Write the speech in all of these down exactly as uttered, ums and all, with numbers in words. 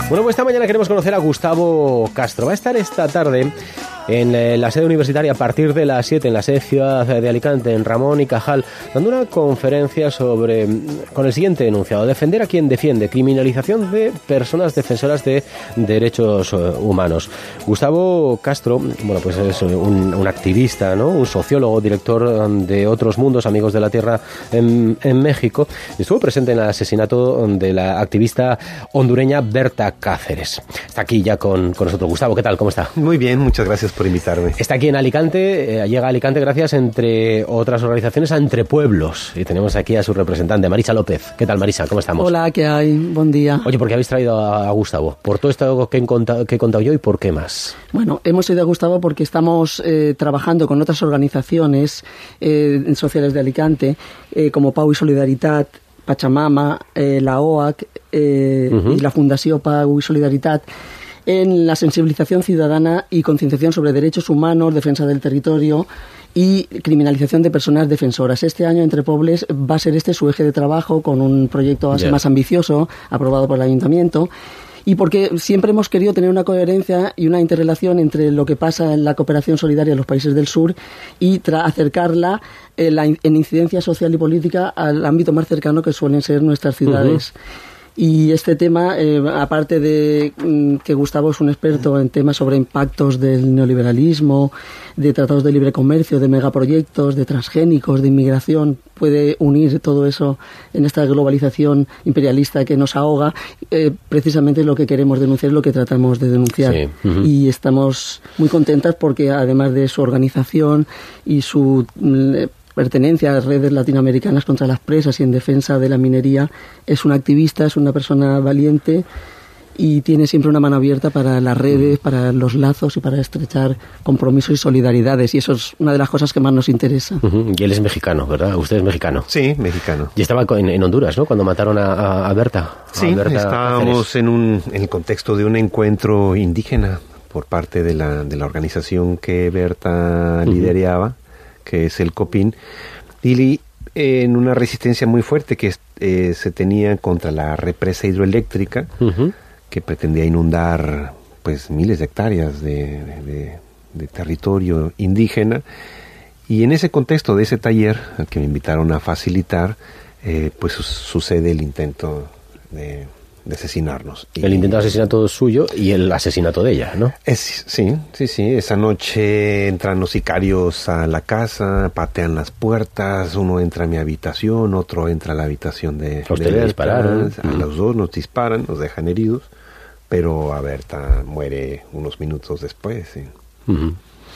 Bueno, pues esta mañana queremos conocer a Gustavo Castro. Va a estar esta tarde en la sede universitaria a partir de las siete, en la sede Ciudad de Alicante, en Ramón y Cajal, dando una conferencia sobre, con el siguiente enunciado: defender a quien defiende, criminalización de personas defensoras de derechos humanos. Gustavo Castro, bueno, pues es un, un activista, ¿no? Un sociólogo, director de Otros Mundos, Amigos de la Tierra en, en México. Estuvo presente en el asesinato de la activista hondureña Berta Cáceres. Está aquí ya con, con nosotros. Gustavo, ¿qué tal? ¿Cómo está? Muy bien, muchas gracias por invitarme. Está aquí en Alicante, eh, llega a Alicante gracias, entre otras organizaciones, a Entre Pueblos. Y tenemos aquí a su representante, Marisa López. ¿Qué tal, Marisa? ¿Cómo estamos? Hola, ¿qué hay? Buen día. Oye, ¿por qué habéis traído a, a Gustavo? ¿Por todo esto que he, contado, que he contado yo y por qué más? Bueno, hemos traído a Gustavo porque estamos eh, trabajando con otras organizaciones eh, sociales de Alicante, eh, como Pau y Solidaritat, Pachamama, eh, la O A C eh, uh-huh. y la Fundació Pau y Solidaritat, en la sensibilización ciudadana y concienciación sobre derechos humanos, defensa del territorio y criminalización de personas defensoras. Este año, Entre Pueblos, va a ser este su eje de trabajo, con un proyecto yeah. más ambicioso, aprobado por el Ayuntamiento, y porque siempre hemos querido tener una coherencia y una interrelación entre lo que pasa en la cooperación solidaria en los países del sur y tra- acercarla en, la, en incidencia social y política al ámbito más cercano que suelen ser nuestras ciudades. Uh-huh. Y este tema, eh, aparte de mm, que Gustavo es un experto en temas sobre impactos del neoliberalismo, de tratados de libre comercio, de megaproyectos, de transgénicos, de inmigración, puede unir todo eso en esta globalización imperialista que nos ahoga. Eh, precisamente lo que queremos denunciar es lo que tratamos de denunciar. Sí. Uh-huh. Y estamos muy contentas porque, además de su organización y su mm, pertenencia a redes latinoamericanas contra las presas y en defensa de la minería, es una activista, es una persona valiente y tiene siempre una mano abierta para las redes, para los lazos y para estrechar compromisos y solidaridades, y eso es una de las cosas que más nos interesa. Uh-huh. Y él es mexicano, ¿verdad? Usted es mexicano. Sí, mexicano. Y estaba en, en Honduras, ¿no? Cuando mataron a, a, a Berta. Sí, a Berta estábamos en, un, en el contexto de un encuentro indígena por parte de la, de la organización que Berta uh-huh. lideraba, que es el COPIN, y en una resistencia muy fuerte que eh, se tenía contra la represa hidroeléctrica, uh-huh. que pretendía inundar pues miles de hectáreas de, de, de territorio indígena. Y en ese contexto de ese taller al que me invitaron a facilitar, eh, pues su, sucede el intento de, de asesinarnos. El intento de asesinato suyo y el asesinato de ella, ¿no? Es, sí, sí, sí. Esa noche entran los sicarios a la casa, patean las puertas, uno entra a mi habitación, otro entra a la habitación de... ¿A usted le dispararon? A uh-huh. los dos nos disparan, nos dejan heridos, pero a Berta muere unos minutos después, sí. Uh-huh.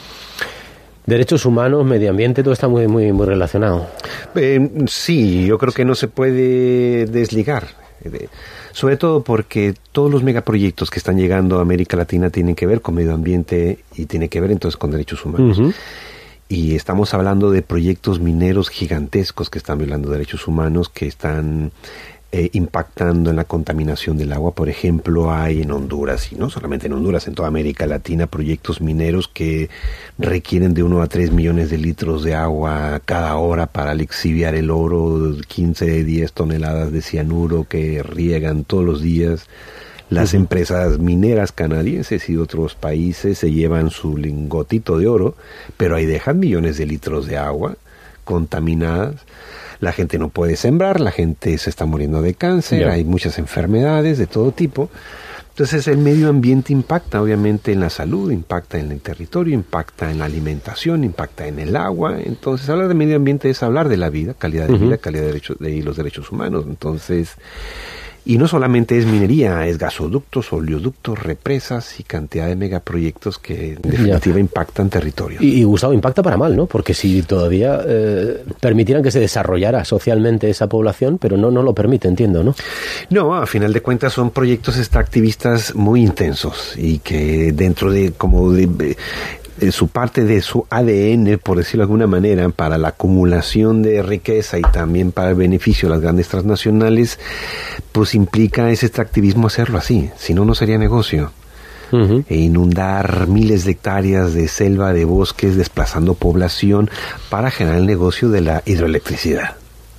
Derechos humanos, medio ambiente, todo está muy, muy, muy relacionado. Eh, sí, yo creo que no se puede desligar. Sobre todo porque todos los megaproyectos que están llegando a América Latina tienen que ver con medio ambiente y tienen que ver entonces con derechos humanos. Uh-huh. Y estamos hablando de proyectos mineros gigantescos que están violando derechos humanos, que están eh, impactando en la contaminación del agua. Por ejemplo, hay en Honduras, y no solamente en Honduras, en toda América Latina, proyectos mineros que requieren de uno a tres millones de litros de agua cada hora para lixiviar el oro, quince, diez toneladas de cianuro que riegan todos los días. Las uh-huh. empresas mineras canadienses y de otros países se llevan su lingotito de oro, pero ahí dejan millones de litros de agua contaminadas. La gente no puede sembrar, la gente se está muriendo de cáncer, yeah. hay muchas enfermedades de todo tipo. Entonces el medio ambiente impacta obviamente en la salud, impacta en el territorio, impacta en la alimentación, impacta en el agua. Entonces hablar de medio ambiente es hablar de la vida, calidad de uh-huh. vida, calidad de, derechos, de los derechos humanos. Entonces... Y no solamente es minería, es gasoductos, oleoductos, represas y cantidad de megaproyectos que en definitiva ya. impactan territorio. Y, y Gustavo, impacta para mal, ¿no? Porque si todavía eh, permitieran que se desarrollara socialmente esa población, pero no, no lo permite, entiendo, ¿no? No, a final de cuentas son proyectos extractivistas muy intensos y que dentro de como de... de su parte de su A D N, por decirlo de alguna manera, para la acumulación de riqueza y también para el beneficio de las grandes transnacionales, pues implica ese extractivismo hacerlo así, si no, no sería negocio. Uh-huh. E inundar miles de hectáreas de selva, de bosques, desplazando población para generar el negocio de la hidroelectricidad.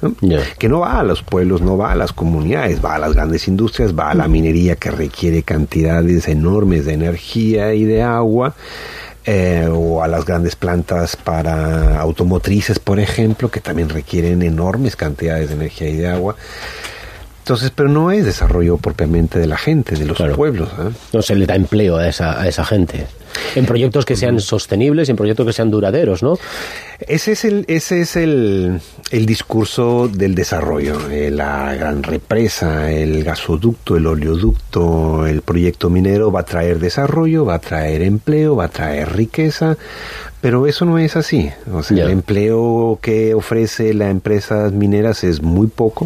¿no? Yeah. Que no va a los pueblos, no va a las comunidades, va a las grandes industrias, va a la minería que requiere cantidades enormes de energía y de agua, eh, o a las grandes plantas para automotrices, por ejemplo, que también requieren enormes cantidades de energía y de agua. Entonces, pero no es desarrollo propiamente de la gente, de los claro. pueblos, ¿eh? No se le da empleo a esa, a esa gente. En proyectos que sean sostenibles, en proyectos que sean duraderos, ¿no? Ese es el, ese es el, el discurso del desarrollo. Eh, la gran represa, el gasoducto, el oleoducto, el proyecto minero va a traer desarrollo, va a traer empleo, va a traer riqueza, pero eso no es así. O sea, yeah. el empleo que ofrece las empresas mineras es muy poco.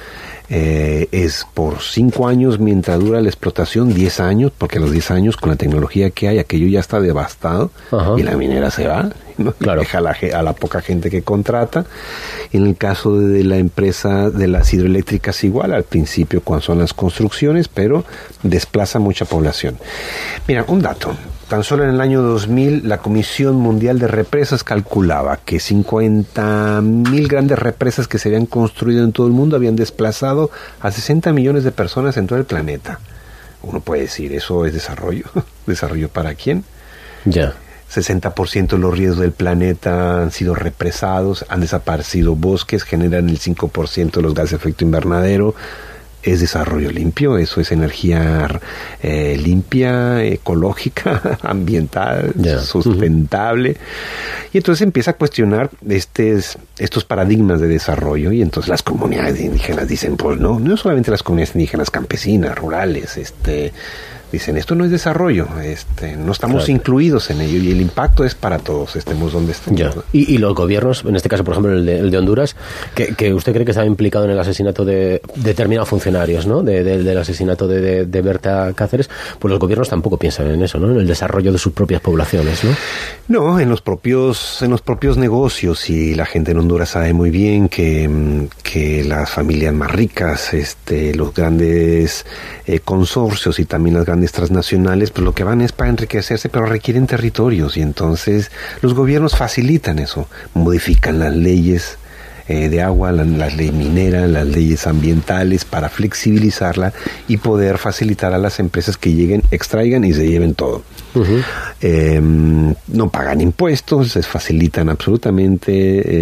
Eh, es por cinco años mientras dura la explotación, diez años, porque a los diez años con la tecnología que hay, aquello ya está devastado. Ajá. Y la minera se va, ¿no? Claro. Deja a la, a la poca gente que contrata. En el caso de la empresa de las hidroeléctricas igual, al principio cuando son las construcciones, pero desplaza mucha población. Mira, un dato. Tan solo en el año dos mil, la Comisión Mundial de Represas calculaba que cincuenta mil grandes represas que se habían construido en todo el mundo habían desplazado a sesenta millones de personas en todo el planeta. Uno puede decir, ¿eso es desarrollo? ¿Desarrollo para quién? Ya. Yeah. sesenta por ciento de los ríos del planeta han sido represados, han desaparecido bosques, generan el cinco por ciento de los gases de efecto invernadero. Es desarrollo limpio, eso es energía eh, limpia, ecológica, ambiental, yeah. sustentable. Uh-huh. Y entonces empieza a cuestionar estes, estos paradigmas de desarrollo, y entonces las comunidades indígenas dicen, pues no, no solamente las comunidades indígenas, campesinas, rurales, este... dicen, esto no es desarrollo, este, no estamos claro. incluidos en ello, y el impacto es para todos, estemos donde estemos. Ya. Y, y los gobiernos, en este caso, por ejemplo, el de, el de Honduras, que, que usted cree que estaba implicado en el asesinato de determinados funcionarios, ¿no? De, de, del asesinato de, de, de Berta Cáceres, pues los gobiernos tampoco piensan en eso, ¿no? En el desarrollo de sus propias poblaciones, ¿no? No, en los propios, en los propios negocios, y la gente en Honduras sabe muy bien que, que las familias más ricas, este, los grandes eh, consorcios y también las grandes transnacionales, pues lo que van es para enriquecerse, pero requieren territorios, y entonces los gobiernos facilitan eso, modifican las leyes eh, de agua, la, las leyes mineras, las leyes ambientales, para flexibilizarla y poder facilitar a las empresas que lleguen, extraigan y se lleven todo. Uh-huh. Eh, no pagan impuestos, les facilitan absolutamente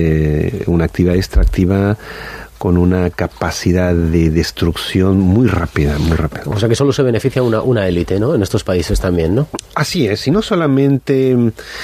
eh, una actividad extractiva con una capacidad de destrucción muy rápida, muy rápida. O sea que solo se beneficia una, una élite, ¿no? En estos países también, ¿no? Así es, y no solamente,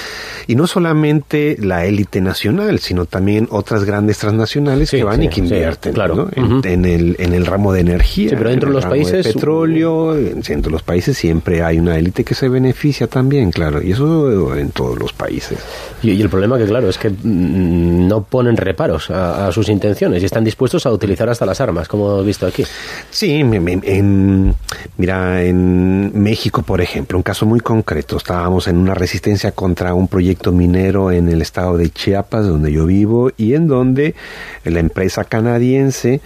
y no solamente la élite nacional, sino también otras grandes transnacionales sí, que van sí, y que invierten, sí, claro. ¿no? en, uh-huh. en, el, en el ramo de energía, sí, pero dentro de los países, de petróleo, en, dentro de los países siempre hay una élite que se beneficia también, claro, y eso en todos los países. Y, y el problema que, claro, es que mmm, no ponen reparos a, a sus intenciones y están dispuestos a utilizar hasta las armas, como hemos visto aquí. Sí, en, en, mira, en México, por ejemplo, un caso muy concreto, estábamos en una resistencia contra un proyecto minero en el estado de Chiapas, donde yo vivo, y en donde la empresa canadiense,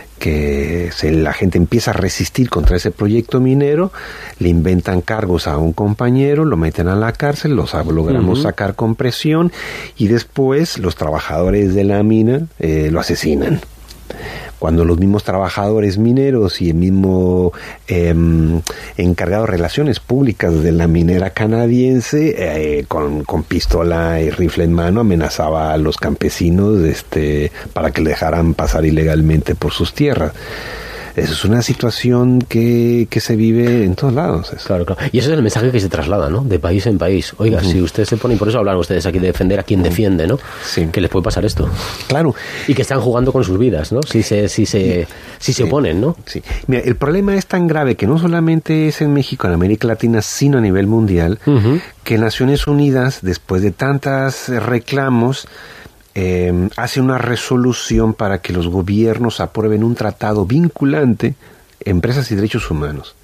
que se, la gente empieza a resistir contra ese proyecto minero, le inventan cargos a un compañero, lo meten a la cárcel, los logramos uh-huh. sacar con presión, y después los trabajadores de la mina eh, lo asesinan. Cuando los mismos trabajadores mineros y el mismo eh, encargado de relaciones públicas de la minera canadiense, eh, con, con pistola y rifle en mano, amenazaba a los campesinos este, para que le dejaran pasar ilegalmente por sus tierras. Eso es una situación que, que se vive en todos lados. Eso. Claro, claro. Y ese es el mensaje que se traslada, ¿no? De país en país. Oiga, uh-huh. si usted se pone, y por eso hablan ustedes aquí de defender a quien uh-huh. defiende, ¿no? Sí. Que les puede pasar esto. Claro. Y que están jugando con sus vidas, ¿no? Si se, si se, si se sí. oponen, ¿no? Sí. Mira, el problema es tan grave que no solamente es en México, en América Latina, sino a nivel mundial, uh-huh. que Naciones Unidas, después de tantos reclamos, Eh, hace una resolución para que los gobiernos aprueben un tratado vinculante, empresas y derechos humanos.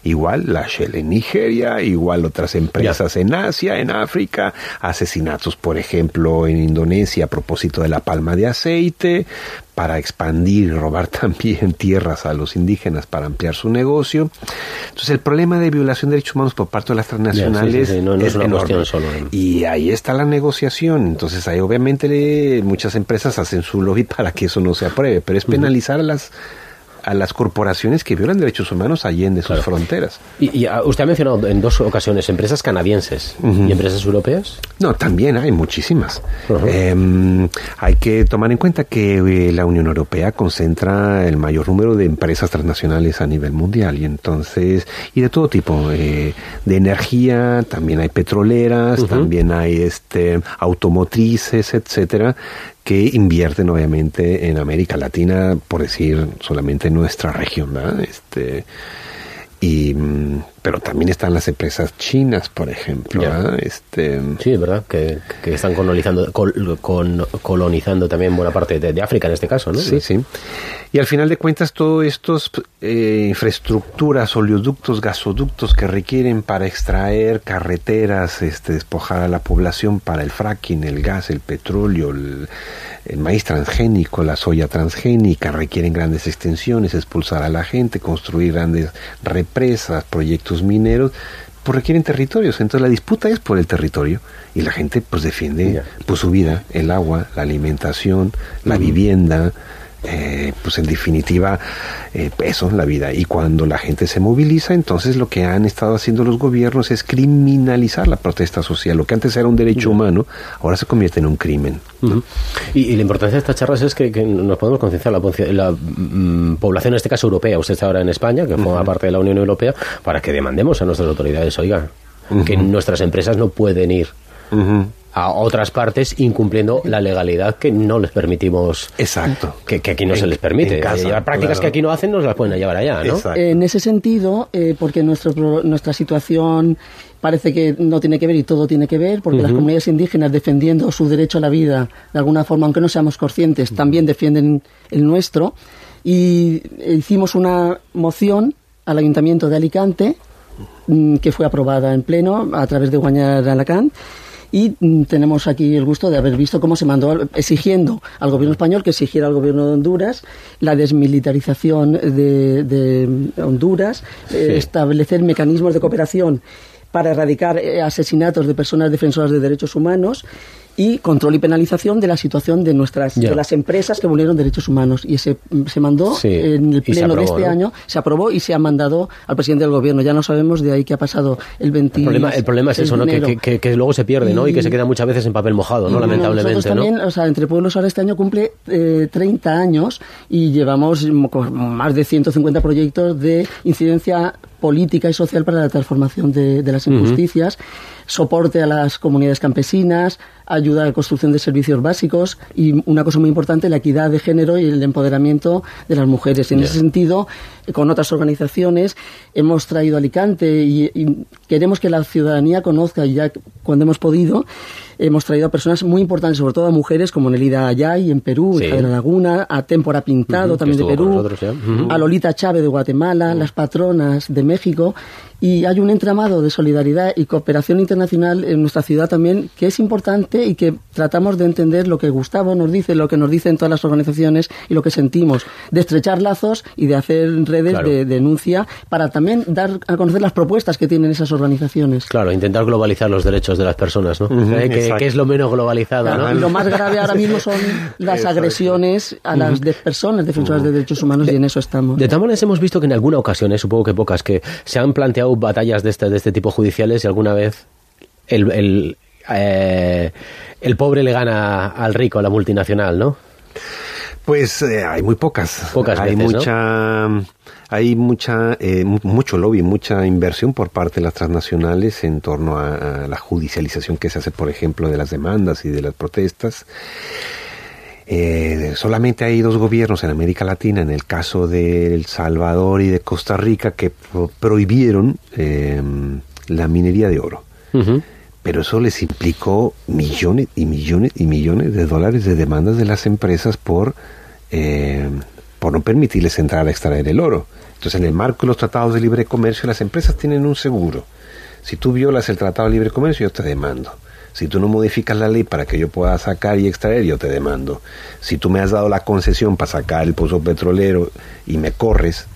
igual la Shell en Nigeria, igual otras empresas ya. en Asia, en África, asesinatos, por ejemplo, en Indonesia a propósito de la palma de aceite, para expandir y robar también tierras a los indígenas para ampliar su negocio. Entonces el problema de violación de derechos humanos por parte de las transnacionales ya, sí, sí, sí. No, no es, es una enorme. Cuestión solo, ¿eh? Y ahí está la negociación. Entonces ahí obviamente muchas empresas hacen su lobby para que eso no se apruebe, pero es penalizar uh-huh. a las a las corporaciones que violan derechos humanos allende sus claro. fronteras. Y, y usted ha mencionado en dos ocasiones empresas canadienses uh-huh. y empresas europeas. No, también hay muchísimas. Uh-huh. Eh, hay que tomar en cuenta que eh, la Unión Europea concentra el mayor número de empresas transnacionales a nivel mundial y entonces y de todo tipo, eh, de energía, también hay petroleras, uh-huh. también hay este automotrices, etcétera, que invierten obviamente en América Latina, por decir solamente nuestra región, ¿verdad? Este, y, pero también están las empresas chinas, por ejemplo, ¿verdad? Este, sí, es verdad, que, que están colonizando, col, con, colonizando también buena parte de, de África en este caso, ¿no? Sí, sí. Y al final de cuentas, todos estos eh, infraestructuras, oleoductos, gasoductos que requieren para extraer carreteras, este, despojar a la población para el fracking, el gas, el petróleo, el, el maíz transgénico, la soya transgénica, requieren grandes extensiones, expulsar a la gente, construir grandes represas, proyectos mineros, pues requieren territorios. Entonces la disputa es por el territorio y la gente pues defiende pues su vida, el agua, la alimentación, la uh-huh. vivienda, eh, pues en definitiva eh, eso, la vida. Y cuando la gente se moviliza, entonces lo que han estado haciendo los gobiernos es criminalizar la protesta social. Lo que antes era un derecho uh-huh. humano, ahora se convierte en un crimen. Uh-huh. y, y la importancia de estas charlas es que, que nos podemos concienciar la, la mm, población, en este caso europea, usted está ahora en España, que forma uh-huh. parte de la Unión Europea, para que demandemos a nuestras autoridades, oiga, uh-huh. que nuestras empresas no pueden ir uh-huh. a otras partes incumpliendo la legalidad que no les permitimos. Exacto. Que, que aquí no en, se les permite. Casa, llevar prácticas claro. que aquí no hacen, nos las pueden llevar allá, ¿no? Exacto. En ese sentido, eh, porque nuestro, nuestra situación parece que no tiene que ver y todo tiene que ver, porque uh-huh. las comunidades indígenas, defendiendo su derecho a la vida, de alguna forma, aunque no seamos conscientes, uh-huh. también defienden el nuestro. Y hicimos una moción al Ayuntamiento de Alicante, que fue aprobada en pleno a través de Guanyar Alacant. Y mm, tenemos aquí el gusto de haber visto cómo se mandó exigiendo al gobierno español que exigiera al gobierno de Honduras la desmilitarización de, de Honduras, sí. eh, establecer mecanismos de cooperación para erradicar eh, asesinatos de personas defensoras de derechos humanos y control y penalización de la situación de nuestras yeah. de las empresas que vulneran derechos humanos. Y ese se mandó sí. en el pleno aprobó, de este ¿no? año, se aprobó y se ha mandado al presidente del gobierno. Ya no sabemos de ahí qué ha pasado el veinte. El problema, el problema es eso, ¿no? Que, que, que, que luego se pierde, ¿no? Y, y que se queda muchas veces en papel mojado, ¿no? Lamentablemente, nosotros también, ¿no? O sea, Entre Pueblos ahora este año cumple eh, treinta años y llevamos más de ciento cincuenta proyectos de incidencia política y social para la transformación de, de las injusticias, uh-huh. soporte a las comunidades campesinas, ayuda a la construcción de servicios básicos y una cosa muy importante, la equidad de género y el empoderamiento de las mujeres. En yeah. ese sentido, con otras organizaciones, hemos traído a Alicante y, y queremos que la ciudadanía conozca, y ya cuando hemos podido, hemos traído a personas muy importantes, sobre todo a mujeres como Nelida Ayay en Perú, sí. hija de la Laguna, a Témpora Pintado uh-huh, también de Perú, nosotros, ¿ya? uh-huh. a Lolita Chávez de Guatemala, uh-huh. las patronas de México. Y hay un entramado de solidaridad y cooperación internacional en nuestra ciudad también que es importante y que tratamos de entender lo que Gustavo nos dice, lo que nos dicen todas las organizaciones y lo que sentimos, de estrechar lazos y de hacer redes claro. de, de denuncia para también dar a conocer las propuestas que tienen esas organizaciones. Claro, intentar globalizar los derechos de las personas, ¿no? Uh-huh, ¿Eh? que, que es lo menos globalizado, claro, ¿no? Y lo más grave ahora mismo son las exacto. agresiones a las de personas defensoras uh-huh. de derechos humanos de, y en eso estamos. De todas maneras hemos visto que en alguna ocasión, eh, supongo que pocas, que se han planteado batallas de este, de este tipo judiciales y alguna vez el, el, eh, el pobre le gana al rico, a la multinacional, ¿no? Pues eh, hay muy pocas. Pocas hay veces, mucha, ¿no? Hay mucha, eh, mucho lobby, mucha inversión por parte de las transnacionales en torno a, a la judicialización que se hace, por ejemplo, de las demandas y de las protestas. Eh, solamente hay dos gobiernos en América Latina, en el caso de El Salvador y de Costa Rica, que pro- prohibieron eh, la minería de oro. Uh-huh. Pero eso les implicó millones y millones y millones de dólares de demandas de las empresas por, eh, por no permitirles entrar a extraer el oro. Entonces, en el marco de los tratados de libre comercio, las empresas tienen un seguro. Si tú violas el tratado de libre comercio, yo te demando. Si tú no modificas la ley para que yo pueda sacar y extraer, yo te demando. Si tú me has dado la concesión para sacar el pozo petrolero y me corres,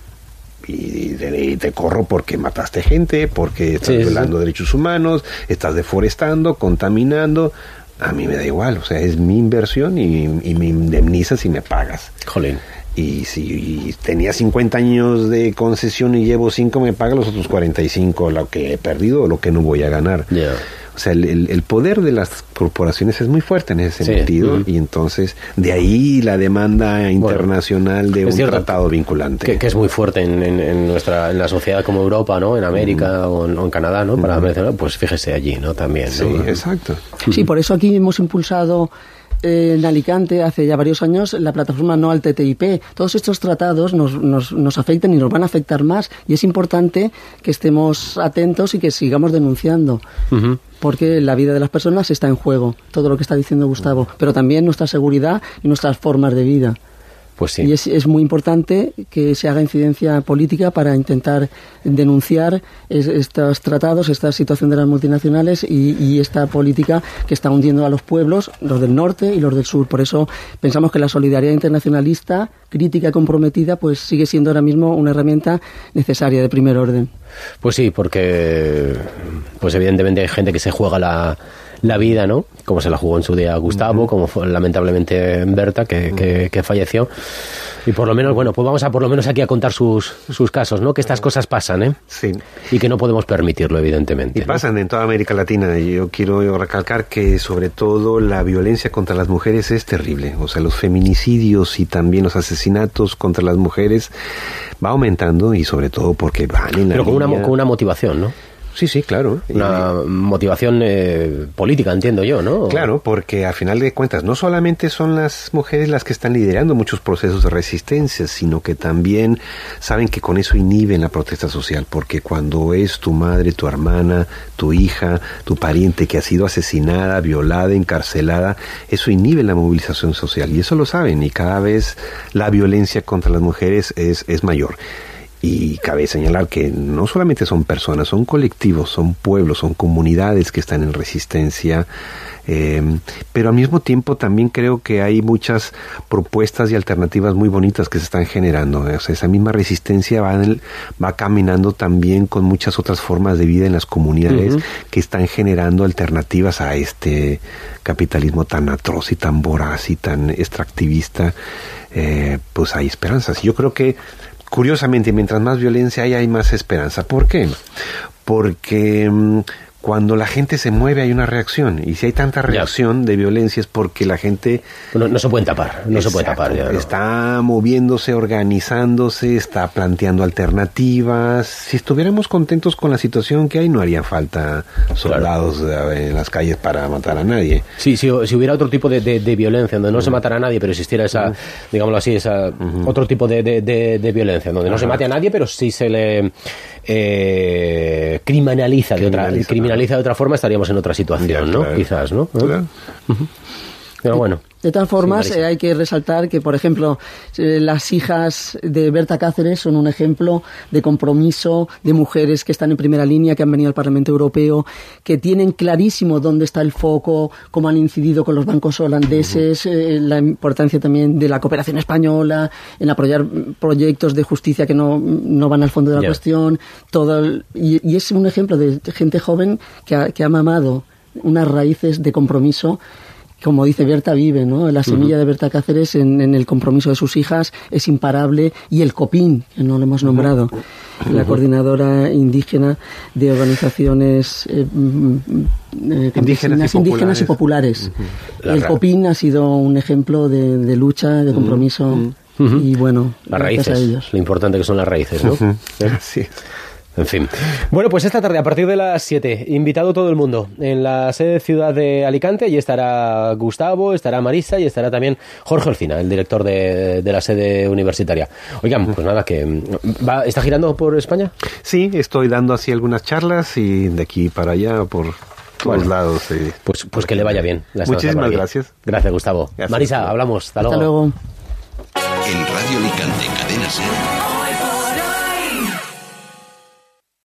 y te, y te corro porque mataste gente, porque estás sí, violando sí. derechos humanos, estás deforestando, contaminando, a mí me da igual, o sea, es mi inversión y, y me indemnizas y me pagas. Jolín. Y si tenía cincuenta años de concesión y llevo cinco, me paga los otros cuarenta y cinco, lo que he perdido o lo que no voy a ganar. Yeah. O sea, el, el, el poder de las corporaciones es muy fuerte en ese sí. sentido, uh-huh. y entonces de ahí la demanda internacional bueno, de un tratado vinculante. Que, que es muy fuerte en, en, en nuestra en la sociedad como Europa, ¿no? En América uh-huh. o, en, o en Canadá, ¿no? Para uh-huh. mencionar, pues fíjese allí, ¿no? También, ¿no? Sí, exacto. Sí, por eso aquí hemos impulsado en Alicante hace ya varios años la plataforma No al T T I P. Todos estos tratados nos, nos, nos afectan y nos van a afectar más, y es importante que estemos atentos y que sigamos denunciando, uh-huh. porque la vida de las personas está en juego, todo lo que está diciendo Gustavo, pero también nuestra seguridad y nuestras formas de vida. Pues sí. Y es, es muy importante que se haga incidencia política para intentar denunciar es, estos tratados, esta situación de las multinacionales y, y esta política que está hundiendo a los pueblos, los del norte y los del sur. Por eso pensamos que la solidaridad internacionalista, crítica y comprometida, pues sigue siendo ahora mismo una herramienta necesaria de primer orden. Pues sí, porque pues evidentemente hay gente que se juega la... la vida, ¿no? Como se la jugó en su día Gustavo, uh-huh. como fue lamentablemente Berta, que, que, que falleció. Y por lo menos, bueno, pues vamos a por lo menos aquí a contar sus, sus casos, ¿no? Que estas cosas pasan, ¿eh? Sí. Y que no podemos permitirlo, evidentemente. Y ¿no? pasan en toda América Latina. Yo quiero recalcar que, sobre todo, la violencia contra las mujeres es terrible. O sea, los feminicidios y también los asesinatos contra las mujeres va aumentando, y sobre todo porque van en la Pero con línea... una, con una motivación, ¿no? Sí, sí, claro. Una y, motivación eh, política, entiendo yo, ¿no? Claro, porque a final de cuentas no solamente son las mujeres las que están liderando muchos procesos de resistencia, sino que también saben que con eso inhiben la protesta social, porque cuando es tu madre, tu hermana, tu hija, tu pariente que ha sido asesinada, violada, encarcelada, eso inhibe la movilización social, y eso lo saben, y cada vez la violencia contra las mujeres es, es mayor. Y cabe señalar que no solamente son personas, son colectivos, son pueblos, son comunidades que están en resistencia, eh, pero al mismo tiempo también creo que hay muchas propuestas y alternativas muy bonitas que se están generando. O sea, esa misma resistencia va, en el, va caminando también con muchas otras formas de vida en las comunidades, uh-huh. que están generando alternativas a este capitalismo tan atroz y tan voraz y tan extractivista. Eh, pues hay esperanzas. Yo creo que curiosamente, mientras más violencia hay, hay más esperanza. ¿Por qué? Porque mmm, cuando la gente se mueve hay una reacción, y si hay tanta reacción ya. de violencia es porque la gente... No, no se puede tapar, no exacto, se puede tapar. Ya, ¿no? Está moviéndose, organizándose, está planteando alternativas. Si estuviéramos contentos con la situación que hay, no haría falta soldados claro. en las calles para matar a nadie. Sí, si, si hubiera otro tipo de, de, de violencia, donde no uh-huh. se matara a nadie, pero existiera esa, uh-huh. digámoslo así, esa uh-huh. otro tipo de, de, de, de violencia, donde uh-huh. no se mate a nadie, pero sí se le eh, criminaliza, criminaliza de otra criminaliza de otra forma, estaríamos en otra situación, ya, ¿no? Claro. Quizás, ¿no? Claro. Uh-huh. Pero bueno. De todas formas, sí, eh, hay que resaltar que, por ejemplo, eh, las hijas de Berta Cáceres son un ejemplo de compromiso, de mujeres que están en primera línea, que han venido al Parlamento Europeo, que tienen clarísimo dónde está el foco, cómo han incidido con los bancos holandeses, uh-huh. eh, la importancia también de la cooperación española, en apoyar proyectos de justicia que no, no van al fondo de la yeah. cuestión, todo el, y, y es un ejemplo de gente joven que ha, que ha mamado unas raíces de compromiso. Como dice Berta, vive, ¿no? La semilla uh-huh. de Berta Cáceres en, en el compromiso de sus hijas es imparable, y el COPIN, que no lo hemos nombrado, uh-huh. la coordinadora indígena de organizaciones eh, eh, indígenas, y indígenas y populares. Uh-huh. El COPIN ha sido un ejemplo de, de lucha, de compromiso, uh-huh. Uh-huh. y bueno, las raíces, a ellos. Lo importante que son las raíces, ¿no? Uh-huh. Sí. En fin. Bueno, pues esta tarde, a partir de las siete, invitado todo el mundo en la sede ciudad de Alicante, y estará Gustavo, estará Marisa y estará también Jorge Olcina, el director de, de la sede universitaria. Oigan, pues nada, que va, ¿está girando por España? Sí, estoy dando así algunas charlas, y de aquí para allá, por todos bueno, lados. Sí. Pues, pues que le vaya bien. Muchísimas gracias. Gracias, Gustavo. Gracias. Marisa, hablamos. Hasta, Hasta luego. luego. En Radio Alicante, Cadena SER.